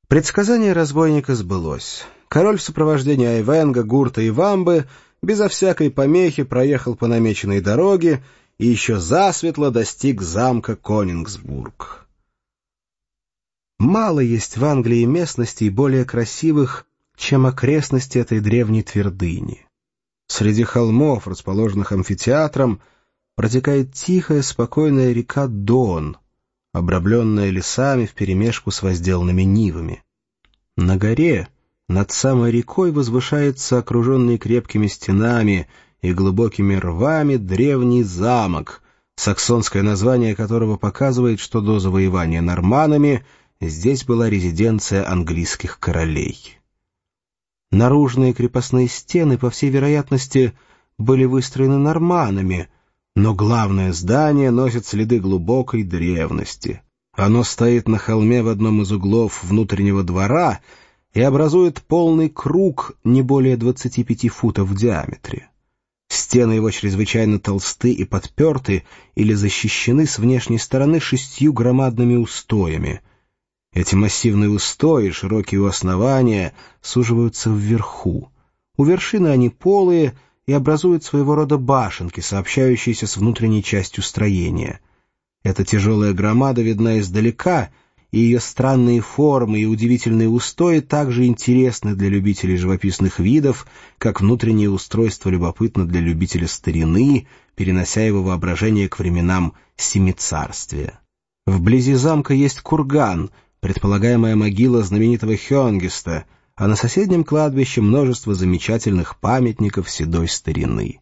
Предсказание разбойника сбылось. Король в сопровождении Айвенга, Гурта и Вамбы безо всякой помехи проехал по намеченной дороге и еще засветло достиг замка Конингсбург. Мало есть в Англии местностей более красивых, чем окрестности этой древней твердыни. Среди холмов, расположенных амфитеатром, протекает тихая, спокойная река Дон, обрамленная лесами вперемешку с возделанными нивами. На горе, над самой рекой, возвышается окруженный крепкими стенами и глубокими рвами древний замок, саксонское название которого показывает, что до завоевания норманнами здесь была резиденция английских королей. Наружные крепостные стены, по всей вероятности, были выстроены норманнами, но главное здание носит следы глубокой древности. Оно стоит на холме в одном из углов внутреннего двора и образует полный круг не более 25 футов в диаметре. Стены его чрезвычайно толсты и подперты или защищены с внешней стороны 6 громадными устоями. Эти массивные устои, широкие у основания, суживаются вверху. У вершины они полые и образуют своего рода башенки, сообщающиеся с внутренней частью строения. Эта тяжелая громада видна издалека, и ее странные формы и удивительные устои также интересны для любителей живописных видов, как внутреннее устройство любопытно для любителя старины, перенося его воображение к временам Семицарствия. Вблизи замка есть курган, предполагаемая могила знаменитого Хёнгиста, а на соседнем кладбище множество замечательных памятников седой старины.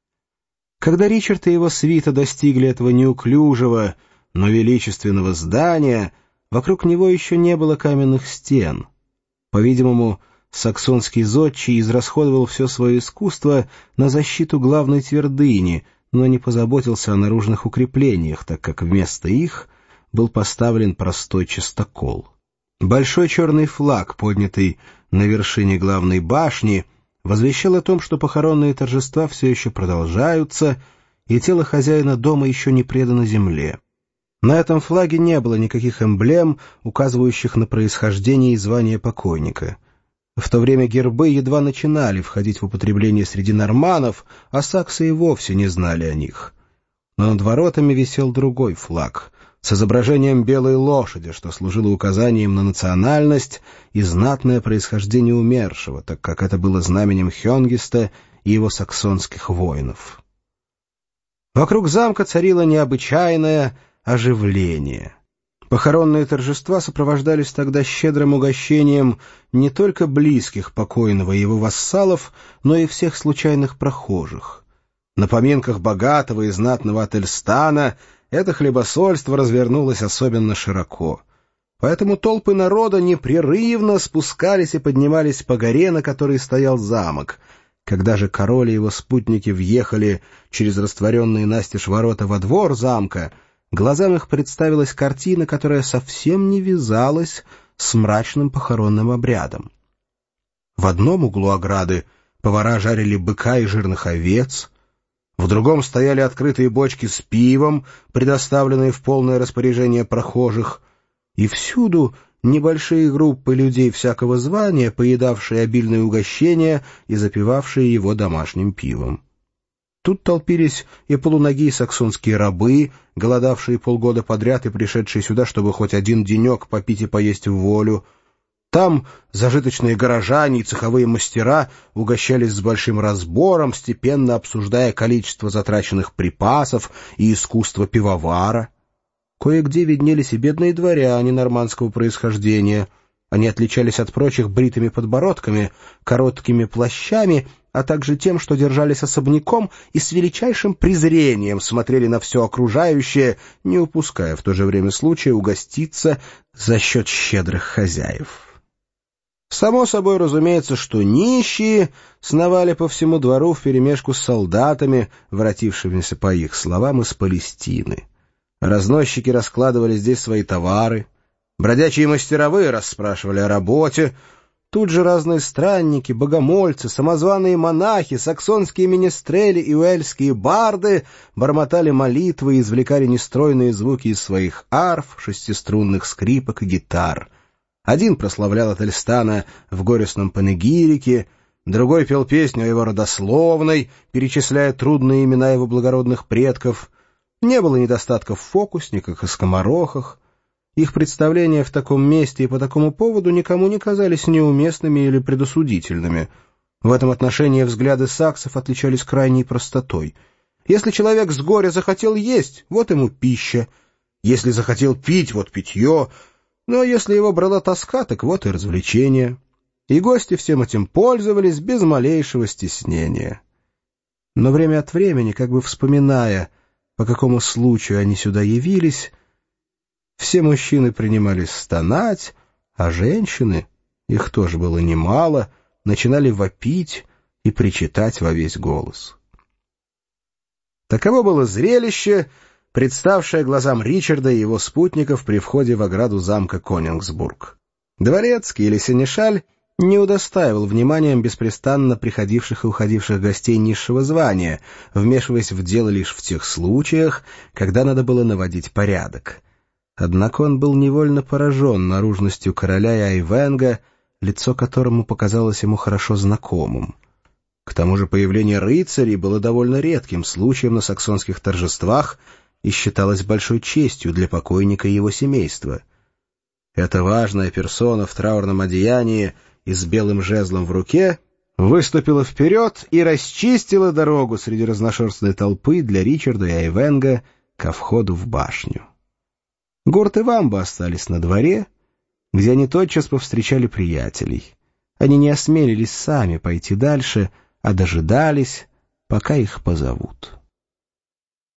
Когда Ричард и его свита достигли этого неуклюжего, но величественного здания, вокруг него еще не было каменных стен. По-видимому, саксонский зодчий израсходовал все свое искусство на защиту главной твердыни, но не позаботился о наружных укреплениях, так как вместо их был поставлен простой частокол. Большой черный флаг, поднятый на вершине главной башни, возвещал о том, что похоронные торжества все еще продолжаются, и тело хозяина дома еще не предано земле. На этом флаге не было никаких эмблем, указывающих на происхождение и звание покойника. В то время гербы едва начинали входить в употребление среди норманнов, а саксы и вовсе не знали о них. Но над воротами висел другой флаг с изображением белой лошади, что служило указанием на национальность и знатное происхождение умершего, так как это было знаменем Хёнгиста и его саксонских воинов. Вокруг замка царило необычайное оживление. Похоронные торжества сопровождались тогда щедрым угощением не только близких покойного и его вассалов, но и всех случайных прохожих. На поминках богатого и знатного Ательстана это хлебосольство развернулось особенно широко. Поэтому толпы народа непрерывно спускались и поднимались по горе, на которой стоял замок. Когда же король и его спутники въехали через растворенные настежь ворота во двор замка, глазам их представилась картина, которая совсем не вязалась с мрачным похоронным обрядом. В одном углу ограды повара жарили быка и жирных овец, в другом стояли открытые бочки с пивом, предоставленные в полное распоряжение прохожих, и всюду небольшие группы людей всякого звания, поедавшие обильные угощения и запивавшие его домашним пивом. Тут толпились и полуногие саксонские рабы, голодавшие полгода подряд и пришедшие сюда, чтобы хоть один денек попить и поесть в волю. Там зажиточные горожане и цеховые мастера угощались с большим разбором, степенно обсуждая количество затраченных припасов и искусство пивовара. Кое-где виднелись и бедные дворяне нормандского происхождения. Они отличались от прочих бритыми подбородками, короткими плащами, а также тем, что держались особняком и с величайшим презрением смотрели на все окружающее, не упуская в то же время случая угоститься за счет щедрых хозяев. Само собой разумеется, что нищие сновали по всему двору вперемешку с солдатами, воротившимися, по их словам, из Палестины. Разносчики раскладывали здесь свои товары, бродячие мастеровые расспрашивали о работе, тут же разные странники, богомольцы, самозваные монахи, саксонские менестрели и уэльские барды бормотали молитвы и извлекали нестройные звуки из своих арф, шестиструнных скрипок и гитар. Один прославлял Ательстана в горестном панегирике, другой пел песню о его родословной, перечисляя трудные имена его благородных предков. Не было недостатков в фокусниках и скоморохах. Их представления в таком месте и по такому поводу никому не казались неуместными или предосудительными. В этом отношении взгляды саксов отличались крайней простотой. Если человек с горя захотел есть, вот ему пища. Если захотел пить, вот питье. Ну а если его брала тоска, так вот и развлечение. И гости всем этим пользовались без малейшего стеснения. Но время от времени, как бы вспоминая, по какому случаю они сюда явились, все мужчины принимались стонать, а женщины, их тоже было немало, начинали вопить и причитать во весь голос. Таково было зрелище, представшее глазам Ричарда и его спутников при входе в ограду замка Конингсбург. Дворецкий или сенешаль не удостаивал вниманием беспрестанно приходивших и уходивших гостей низшего звания, вмешиваясь в дело лишь в тех случаях, когда надо было наводить порядок. Однако он был невольно поражен наружностью короля и Айвенга, лицо которому показалось ему хорошо знакомым. К тому же появление рыцарей было довольно редким случаем на саксонских торжествах и считалось большой честью для покойника и его семейства. Эта важная персона в траурном одеянии и с белым жезлом в руке выступила вперед и расчистила дорогу среди разношерстной толпы для Ричарда и Айвенга ко входу в башню. Гурт и Вамба остались на дворе, где они тотчас повстречали приятелей. Они не осмелились сами пойти дальше, а дожидались, пока их позовут.